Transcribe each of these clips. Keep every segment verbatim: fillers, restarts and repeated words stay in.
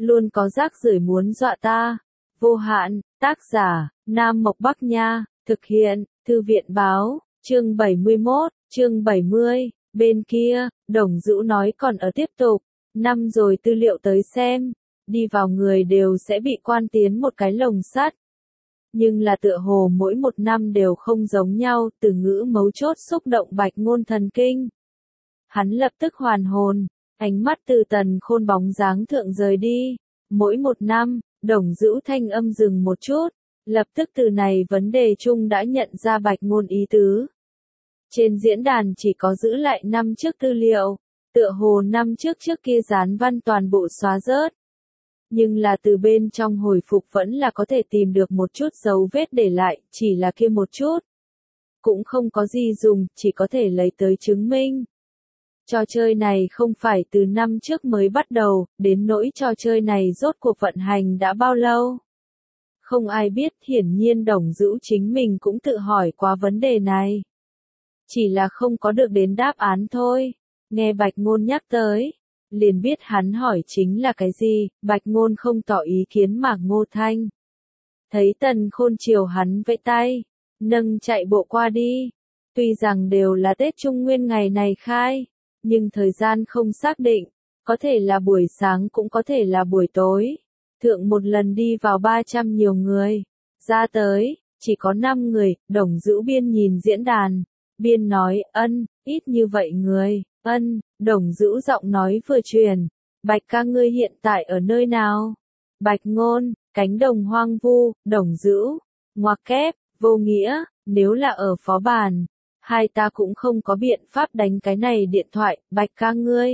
luôn có rác rưởi muốn dọa ta. Vô hạn, tác giả, Nam Mộc Bắc Nha, thực hiện, Thư viện Báo, chương bảy mươi mốt, chương bảy mươi, bên kia, Đồng Dữu nói còn ở tiếp tục, năm rồi tư liệu tới xem, đi vào người đều sẽ bị quan tiến một cái lồng sắt. Nhưng là tựa hồ mỗi một năm đều không giống nhau, từ ngữ mấu chốt xúc động Bạch Ngôn thần kinh. Hắn lập tức hoàn hồn, ánh mắt từ Tần Khôn bóng dáng thượng rời đi. Mỗi một năm, Đồng Dữu thanh âm dừng một chút, lập tức từ này vấn đề chung đã nhận ra Bạch Ngôn ý tứ. Trên diễn đàn chỉ có giữ lại năm trước tư liệu, tựa hồ năm trước trước kia dán văn toàn bộ xóa rớt. Nhưng là từ bên trong hồi phục vẫn là có thể tìm được một chút dấu vết để lại, chỉ là kia một chút. Cũng không có gì dùng, chỉ có thể lấy tới chứng minh. Trò chơi này không phải từ năm trước mới bắt đầu, đến nỗi trò chơi này rốt cuộc vận hành đã bao lâu. Không ai biết, hiển nhiên Đồng Dữu chính mình cũng tự hỏi qua vấn đề này. Chỉ là không có được đến đáp án thôi. Nghe Bạch Ngôn nhắc tới, liền biết hắn hỏi chính là cái gì, Bạch Ngôn không tỏ ý kiến mà Ngô Thanh. Thấy Tần Khôn chiều hắn vẫy tay, nâng chạy bộ qua đi. Tuy rằng đều là Tết Trung Nguyên ngày này khai, nhưng thời gian không xác định, có thể là buổi sáng cũng có thể là buổi tối. Thượng một lần đi vào ba trăm nhiều người, ra tới, chỉ có năm người, Đồng Dữu biên nhìn diễn đàn, biên nói, ân, ít như vậy người, ân, Đồng Dữu giọng nói vừa truyền, Bạch ca ngươi hiện tại ở nơi nào? Bạch Ngôn, cánh đồng hoang vu, Đồng Dữu, ngoặc kép, vô nghĩa, nếu là ở phó bản, hai ta cũng không có biện pháp đánh cái này điện thoại, Bạch ca ngươi.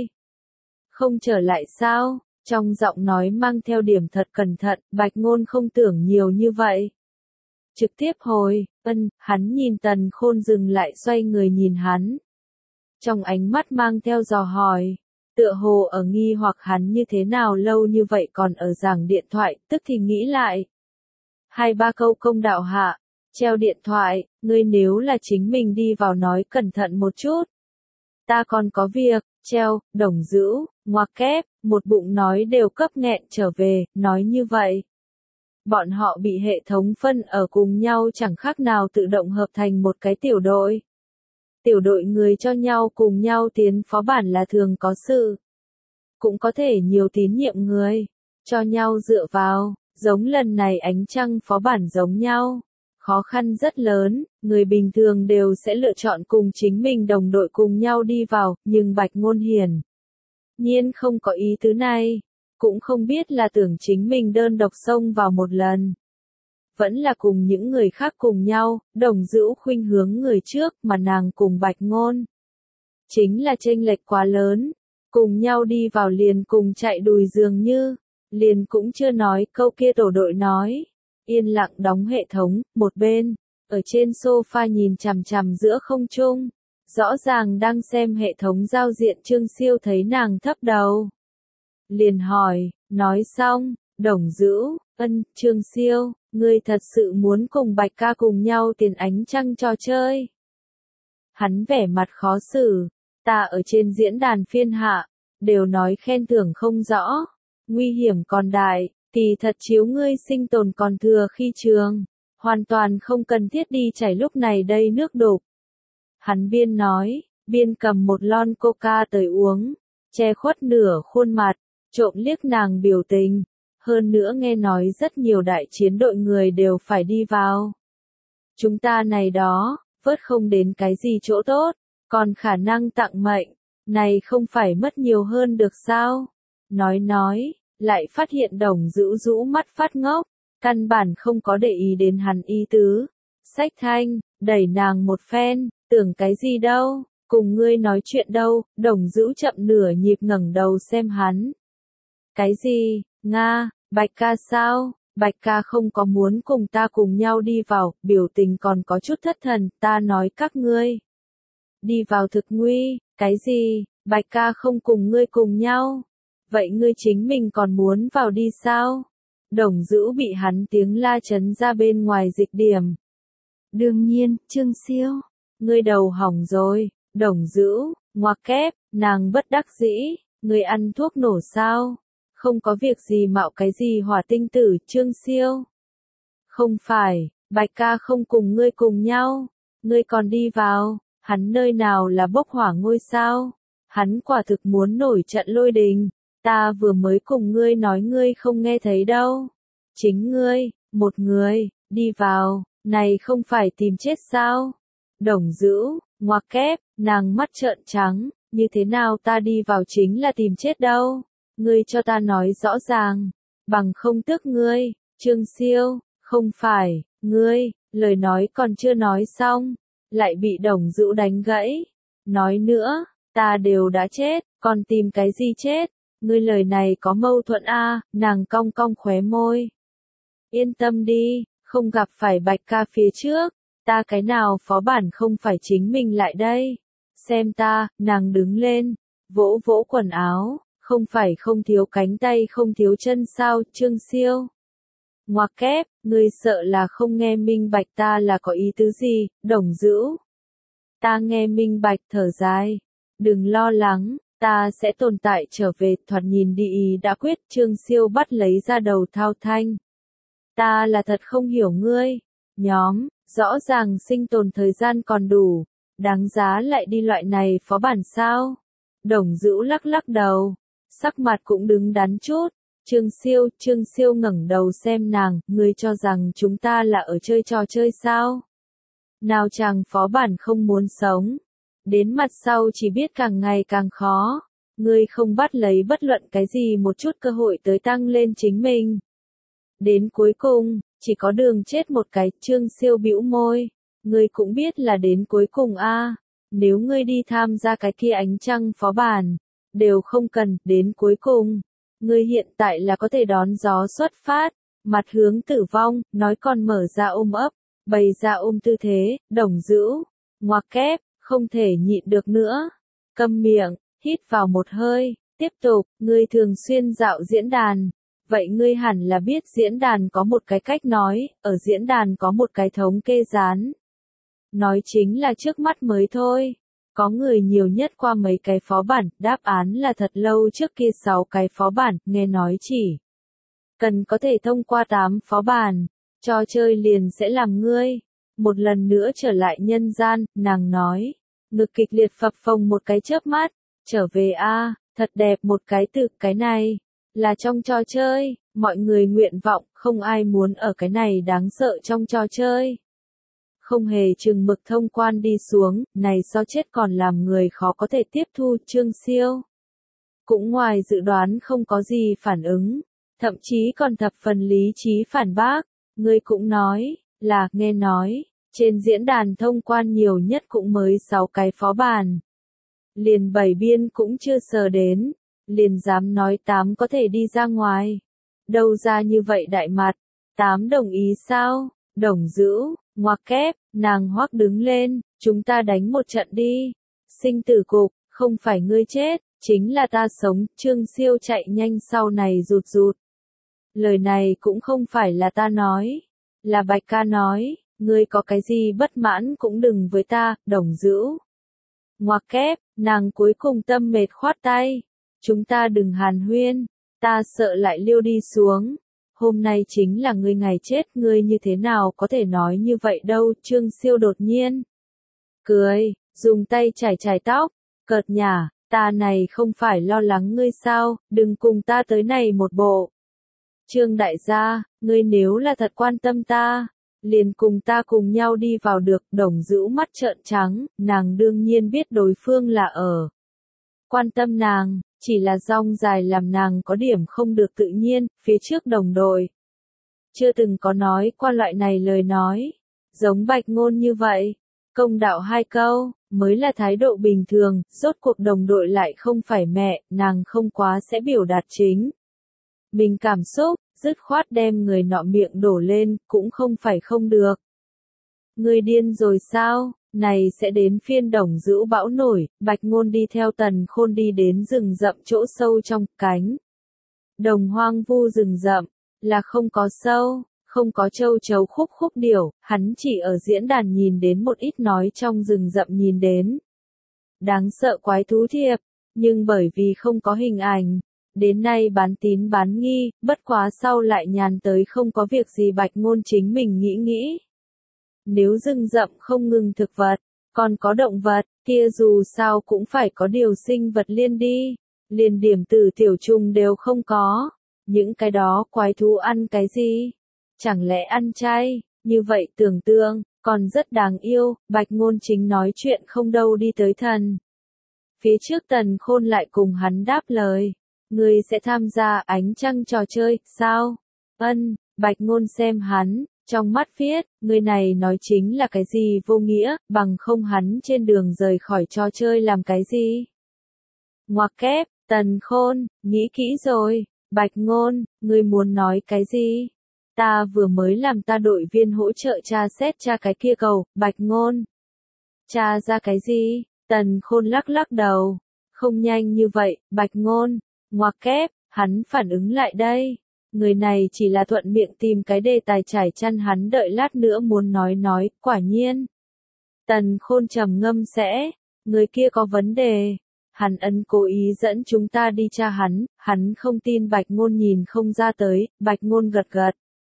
Không trở lại sao? Trong giọng nói mang theo điểm thật cẩn thận, Bạch Ngôn không tưởng nhiều như vậy. Trực tiếp hồi, ân, hắn nhìn Tần Khôn dừng lại xoay người nhìn hắn. Trong ánh mắt mang theo dò hỏi, tựa hồ ở nghi hoặc hắn như thế nào lâu như vậy còn ở giảng điện thoại, tức thì nghĩ lại. Hai ba câu công đạo hạ, treo điện thoại, ngươi nếu là chính mình đi vào nói cẩn thận một chút. Ta còn có việc, treo, Đồng Dữu, ngoặc kép, một bụng nói đều cấp nghẹn trở về, nói như vậy. Bọn họ bị hệ thống phân ở cùng nhau chẳng khác nào tự động hợp thành một cái tiểu đội. Tiểu đội người cho nhau cùng nhau tiến phó bản là thường có sự. Cũng có thể nhiều tín nhiệm người, cho nhau dựa vào, giống lần này ánh trăng phó bản giống nhau. Khó khăn rất lớn, người bình thường đều sẽ lựa chọn cùng chính mình đồng đội cùng nhau đi vào, nhưng Bạch Ngôn hiển nhiên không có ý tứ này, cũng không biết là tưởng chính mình đơn độc xông vào một lần. Vẫn là cùng những người khác cùng nhau, Đồng Dữu khuynh hướng người trước mà nàng cùng Bạch Ngôn. Chính là chênh lệch quá lớn, cùng nhau đi vào liền cùng chạy đùi dường như, liền cũng chưa nói câu kia tổ đội nói. Yên lặng đóng hệ thống, một bên, ở trên sofa nhìn chằm chằm giữa không trung, rõ ràng đang xem hệ thống giao diện Trương Siêu thấy nàng thấp đầu. Liền hỏi, nói xong, Đồng Dữu, ân, Trương Siêu, ngươi thật sự muốn cùng Bạch ca cùng nhau tiền ánh trăng trò chơi. Hắn vẻ mặt khó xử, ta ở trên diễn đàn phiên hạ, đều nói khen thưởng không rõ, nguy hiểm còn đại. Thì thật chiếu ngươi sinh tồn còn thừa khi trường, hoàn toàn không cần thiết đi chảy lúc này đây nước đục. Hắn biên nói, biên cầm một lon coca tới uống, che khuất nửa khuôn mặt, trộm liếc nàng biểu tình, hơn nữa nghe nói rất nhiều đại chiến đội người đều phải đi vào. Chúng ta này đó, vớt không đến cái gì chỗ tốt, còn khả năng tặng mệnh, này không phải mất nhiều hơn được sao? Nói nói. Lại phát hiện Đồng Dữu rũ mắt phát ngốc, căn bản không có để ý đến hắn ý tứ. Xách thanh, đẩy nàng một phen, tưởng cái gì đâu, cùng ngươi nói chuyện đâu, Đồng Dữu chậm nửa nhịp ngẩng đầu xem hắn. Cái gì, Nga, Bạch ca sao, Bạch ca không có muốn cùng ta cùng nhau đi vào, biểu tình còn có chút thất thần, ta nói các ngươi. Đi vào thực nguy, cái gì, Bạch ca không cùng ngươi cùng nhau. Vậy ngươi chính mình còn muốn vào đi sao? Đồng Dữu bị hắn tiếng la chấn ra bên ngoài dịch điểm. Đương nhiên, Trương Siêu, ngươi đầu hỏng rồi, Đồng Dữu, ngoặc kép, nàng bất đắc dĩ, ngươi ăn thuốc nổ sao? Không có việc gì mạo cái gì hỏa tinh tử, Trương Siêu. Không phải, Bạch ca không cùng ngươi cùng nhau, ngươi còn đi vào, hắn nơi nào là bốc hỏa ngôi sao, hắn quả thực muốn nổi trận lôi đình, ta vừa mới cùng ngươi nói ngươi không nghe thấy đâu, chính ngươi, một người, đi vào, này không phải tìm chết sao, Đồng Dữ, ngoặc kép, nàng mắt trợn trắng, như thế nào ta đi vào chính là tìm chết đâu, ngươi cho ta nói rõ ràng, bằng không tước ngươi, Trương Siêu, không phải, ngươi, lời nói còn chưa nói xong, lại bị Đồng Dữ đánh gãy, nói nữa, ta đều đã chết, còn tìm cái gì chết, ngươi lời này có mâu thuẫn a, à, nàng cong cong khóe môi. Yên tâm đi, không gặp phải Bạch ca phía trước, ta cái nào phó bản không phải chính mình lại đây, xem ta, nàng đứng lên, vỗ vỗ quần áo, không phải không thiếu cánh tay không thiếu chân sao, Trương Siêu. Ngoặc kép, ngươi sợ là không nghe minh bạch ta là có ý tứ gì, Đồng Dữ. Ta nghe minh bạch thở dài, đừng lo lắng, ta sẽ tồn tại trở về, thoạt nhìn đi ý đã quyết, Trương Siêu bắt lấy ra đầu thao thanh. Ta là thật không hiểu ngươi, nhóm, rõ ràng sinh tồn thời gian còn đủ, đáng giá lại đi loại này phó bản sao? Đồng Dữ lắc lắc đầu, sắc mặt cũng đứng đắn chút. Trương Siêu, Trương Siêu ngẩng đầu xem nàng, ngươi cho rằng chúng ta là ở chơi trò chơi sao? Nào chàng phó bản không muốn sống, đến mặt sau chỉ biết càng ngày càng khó, ngươi không bắt lấy bất luận cái gì một chút cơ hội tới tăng lên chính mình. Đến cuối cùng, chỉ có đường chết một cái, Trương Siêu bĩu môi, ngươi cũng biết là đến cuối cùng a, nếu ngươi đi tham gia cái kia ánh trăng phó bản, đều không cần, đến cuối cùng. Ngươi hiện tại là có thể đón gió xuất phát, mặt hướng tử vong, nói còn mở ra ôm ấp, bày ra ôm tư thế, Đồng Dữ, ngoặc kép, không thể nhịn được nữa. Câm miệng, hít vào một hơi, tiếp tục, ngươi thường xuyên dạo diễn đàn. Vậy ngươi hẳn là biết diễn đàn có một cái cách nói, ở diễn đàn có một cái thống kê dán. Nói chính là trước mắt mới thôi. Có người nhiều nhất qua mấy cái phó bản, đáp án là thật lâu trước kia sáu cái phó bản, nghe nói chỉ cần có thể thông qua tám phó bản, trò chơi liền sẽ làm ngươi một lần nữa trở lại nhân gian, nàng nói, ngực kịch liệt phập phồng một cái chớp mắt, trở về a, thật đẹp một cái từ, cái này là trong trò chơi, mọi người nguyện vọng, không ai muốn ở cái này đáng sợ trong trò chơi. Không hề chừng mực thông quan đi xuống, này so chết còn làm người khó có thể tiếp thu, Trương Siêu. Cũng ngoài dự đoán không có gì phản ứng, thậm chí còn thập phần lý trí phản bác, người cũng nói, là, nghe nói, trên diễn đàn thông quan nhiều nhất cũng mới sáu cái phó bản. Liền bảy biên cũng chưa sờ đến, liền dám nói tám có thể đi ra ngoài. Đâu ra như vậy đại mặt, tám đồng ý sao, Đồng Dữ. Ngoặc kép, nàng hoắc đứng lên, chúng ta đánh một trận đi. Sinh tử cục, không phải ngươi chết, chính là ta sống, Trương Siêu chạy nhanh sau này rụt rụt. Lời này cũng không phải là ta nói, là Bạch ca nói, ngươi có cái gì bất mãn cũng đừng với ta, Đồng Dữ. Ngoặc kép, nàng cuối cùng tâm mệt khoát tay, chúng ta đừng hàn huyên, ta sợ lại liêu đi xuống. Hôm nay chính là ngươi ngày chết, ngươi như thế nào có thể nói như vậy đâu, Trương Siêu đột nhiên. Cười, dùng tay chải chải tóc, cợt nhả, ta này không phải lo lắng ngươi sao, đừng cùng ta tới này một bộ. Trương đại gia, ngươi nếu là thật quan tâm ta, liền cùng ta cùng nhau đi vào được, Đồng Dữ mắt trợn trắng, nàng đương nhiên biết đối phương là ở. Quan tâm nàng. Chỉ là rong dài làm nàng có điểm không được tự nhiên, phía trước đồng đội. Chưa từng có nói qua loại này lời nói. Giống Bạch Ngôn như vậy. Công đạo hai câu, mới là thái độ bình thường, rốt cuộc đồng đội lại không phải mẹ, nàng không quá sẽ biểu đạt chính. Mình cảm xúc, dứt khoát đem người nọ miệng đổ lên, cũng không phải không được. Người điên rồi sao? Này sẽ đến phiên Đồng Dữ bão nổi, Bạch Ngôn đi theo Tần Khôn đi đến rừng rậm chỗ sâu trong cánh. Đồng hoang vu rừng rậm, là không có sâu, không có châu chấu khúc khúc điểu, hắn chỉ ở diễn đàn nhìn đến một ít nói trong rừng rậm nhìn đến. Đáng sợ quái thú thiệp, nhưng bởi vì không có hình ảnh, đến nay bán tín bán nghi, bất quá sau lại nhàn tới không có việc gì Bạch Ngôn chính mình nghĩ nghĩ. Nếu rừng rậm không ngừng thực vật, còn có động vật, kia dù sao cũng phải có điều sinh vật liên đi, liền điểm tử tiểu trùng đều không có. Những cái đó quái thú ăn cái gì? Chẳng lẽ ăn chay? Như vậy tưởng tượng, còn rất đáng yêu, Bạch Ngôn chính nói chuyện không đâu đi tới thần. Phía trước Tần Khôn lại cùng hắn đáp lời. Ngươi sẽ tham gia ánh trăng trò chơi, sao? Ân, Bạch Ngôn xem hắn, trong mắt viết, người này nói chính là cái gì vô nghĩa, bằng không hắn trên đường rời khỏi trò chơi làm cái gì? Ngoặc kép, Tần Khôn, nghĩ kỹ rồi, Bạch Ngôn, ngươi muốn nói cái gì? Ta vừa mới làm ta đội viên hỗ trợ tra xét tra cái kia cầu, Bạch Ngôn. Tra ra cái gì? Tần Khôn lắc lắc đầu. Không nhanh như vậy, Bạch Ngôn. Ngoặc kép, hắn phản ứng lại đây. Người này chỉ là thuận miệng tìm cái đề tài trải chăn hắn đợi lát nữa muốn nói nói, quả nhiên. Tần Khôn trầm ngâm sẽ, người kia có vấn đề. Hắn ấn cố ý dẫn chúng ta đi tra hắn, hắn không tin Bạch Ngôn nhìn không ra tới, Bạch Ngôn gật gật.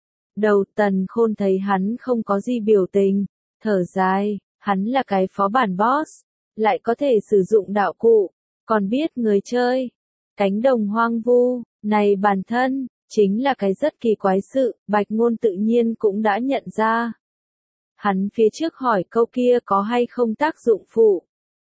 Đầu Tần Khôn thấy hắn không có gì biểu tình, thở dài, hắn là cái phó bản boss, lại có thể sử dụng đạo cụ, còn biết người chơi. Cánh đồng hoang vu, này bản thân, chính là cái rất kỳ quái sự, Bạch Ngôn tự nhiên cũng đã nhận ra. Hắn phía trước hỏi câu kia có hay không tác dụng phụ.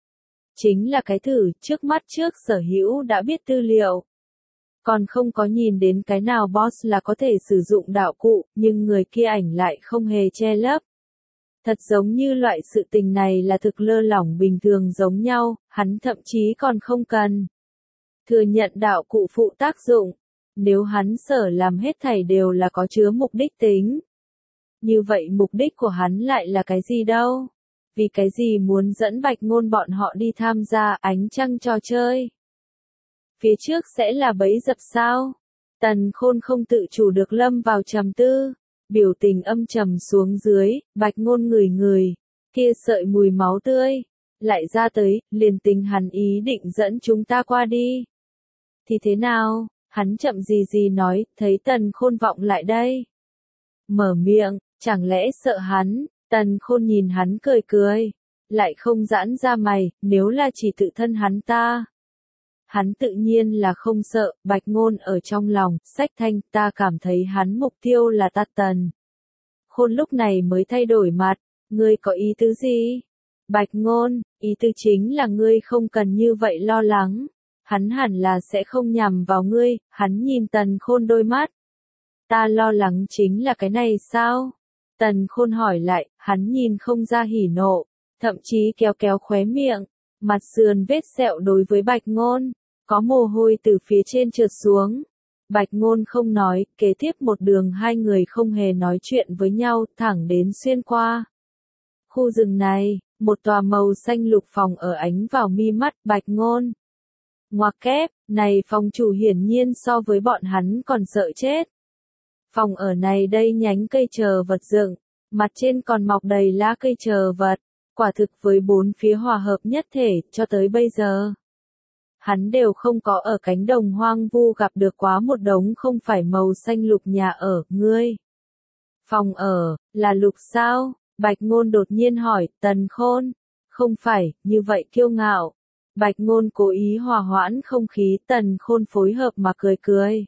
Chính là cái thử, trước mắt trước sở hữu đã biết tư liệu. Còn không có nhìn đến cái nào boss là có thể sử dụng đạo cụ, nhưng người kia ảnh lại không hề che lấp. Thật giống như loại sự tình này là thực lơ lỏng bình thường giống nhau, hắn thậm chí còn không cần thừa nhận đạo cụ phụ tác dụng. Nếu hắn sở làm hết thảy đều là có chứa mục đích tính. Như vậy mục đích của hắn lại là cái gì đâu? Vì cái gì muốn dẫn Bạch Ngôn bọn họ đi tham gia ánh trăng trò chơi? Phía trước sẽ là bẫy dập sao? Tần Khôn không tự chủ được lâm vào trầm tư, biểu tình âm trầm xuống dưới, Bạch Ngôn ngửi ngửi, kia sợi mùi máu tươi, lại ra tới, liền tính hắn ý định dẫn chúng ta qua đi. Thì thế nào? Hắn chậm gì gì nói, thấy Tần Khôn vọng lại đây. Mở miệng, chẳng lẽ sợ hắn? Tần Khôn nhìn hắn cười cười, lại không giãn ra mày, nếu là chỉ tự thân hắn ta. Hắn tự nhiên là không sợ, Bạch Ngôn ở trong lòng, sách thanh, ta cảm thấy hắn mục tiêu là ta Tần. Khôn lúc này mới thay đổi mặt, ngươi có ý tứ gì? Bạch Ngôn, ý tứ chính là ngươi không cần như vậy lo lắng. Hắn hẳn là sẽ không nhằm vào ngươi, hắn nhìn Tần Khôn đôi mắt. Ta lo lắng chính là cái này sao? Tần Khôn hỏi lại, hắn nhìn không ra hỉ nộ, thậm chí kéo kéo khóe miệng, mặt sườn vết sẹo đối với Bạch Ngôn, có mồ hôi từ phía trên trượt xuống. Bạch Ngôn không nói, kế tiếp một đường hai người không hề nói chuyện với nhau, thẳng đến xuyên qua. Khu rừng này, một tòa màu xanh lục phòng ở ánh vào mi mắt Bạch Ngôn. Ngoặc kép, này phòng chủ hiển nhiên so với bọn hắn còn sợ chết. Phòng ở này đây nhánh cây chờ vật dựng, mặt trên còn mọc đầy lá cây chờ vật, quả thực với bốn phía hòa hợp nhất thể, cho tới bây giờ. Hắn đều không có ở cánh đồng hoang vu gặp được quá một đống không phải màu xanh lục nhà ở, ngươi. Phòng ở, là lục sao? Bạch Ngôn đột nhiên hỏi, Tần Khôn. Không phải, như vậy kiêu ngạo. Bạch Ngôn cố ý hòa hoãn không khí, Tần Khôn phối hợp mà cười cười.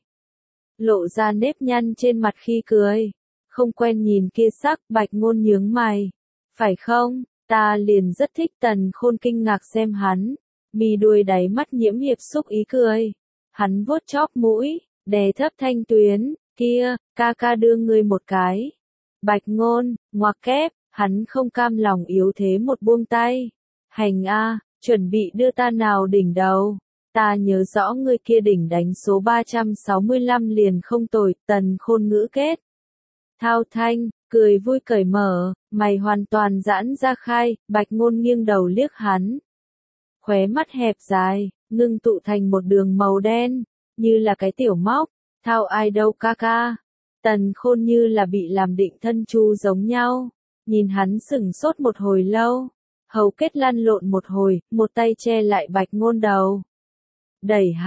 Lộ ra nếp nhăn trên mặt khi cười. Không quen nhìn kia sắc, Bạch Ngôn nhướng mày. Phải không, ta liền rất thích Tần Khôn kinh ngạc xem hắn. Mi đuôi đáy mắt nhiễm hiệp xúc ý cười. Hắn vuốt chóp mũi, đè thấp thanh tuyến, kia, ca ca đưa ngươi một cái. Bạch Ngôn, ngoặc kép, hắn không cam lòng yếu thế một buông tay. Hành a, chuẩn bị đưa ta nào đỉnh đầu. Ta nhớ rõ ngươi kia đỉnh đánh số ba trăm sáu mươi lăm liền không tồi, Tần Khôn ngữ kết. Thao thanh, cười vui cởi mở, mày hoàn toàn giãn ra khai, Bạch Ngôn nghiêng đầu liếc hắn. Khóe mắt hẹp dài, ngưng tụ thành một đường màu đen, như là cái tiểu móc, thao ai đâu ca ca. Tần Khôn như là bị làm định thân chu giống nhau, nhìn hắn sững sốt một hồi lâu, hầu kết lăn lộn một hồi, một tay che lại Bạch Ngôn đầu. Đẩy hạ,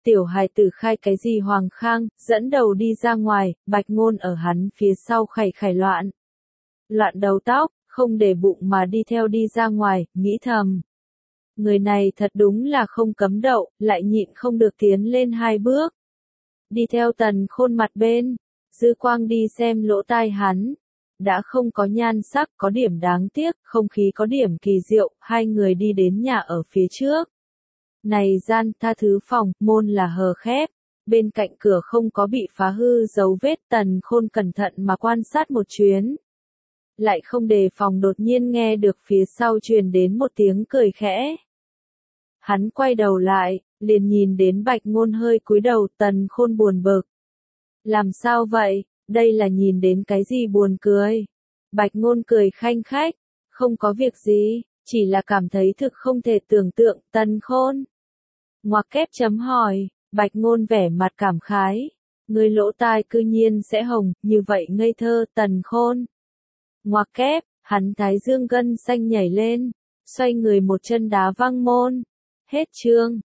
tiểu hài tử khai cái gì Hoàng Khang, dẫn đầu đi ra ngoài, Bạch Ngôn ở hắn phía sau khảy khảy loạn. Loạn đầu tóc, không để bụng mà đi theo đi ra ngoài, nghĩ thầm. Người này thật đúng là không cấm đậu, lại nhịn không được tiến lên hai bước. Đi theo Tần Khôn mặt bên, dư quang đi xem lỗ tai hắn. Đã không có nhan sắc, có điểm đáng tiếc, không khí có điểm kỳ diệu, hai người đi đến nhà ở phía trước. Này gian tha thứ phòng, môn là hờ khép, bên cạnh cửa không có bị phá hư dấu vết. Tần Khôn cẩn thận mà quan sát một chuyến. Lại không đề phòng đột nhiên nghe được phía sau truyền đến một tiếng cười khẽ. Hắn quay đầu lại, liền nhìn đến Bạch Ngôn hơi cúi đầu. Tần Khôn buồn bực. Làm sao vậy, đây là nhìn đến cái gì buồn cười? Bạch Ngôn cười khanh khách, không có việc gì, chỉ là cảm thấy thực không thể tưởng tượng. Tần Khôn ngoặc kép chấm hỏi, Bạch Ngôn vẻ mặt cảm khái. Người lỗ tai cư nhiên sẽ hồng, như vậy ngây thơ. Tần Khôn ngoặc kép, hắn thái dương gân xanh nhảy lên, xoay người một chân đá văng môn. Hết chương.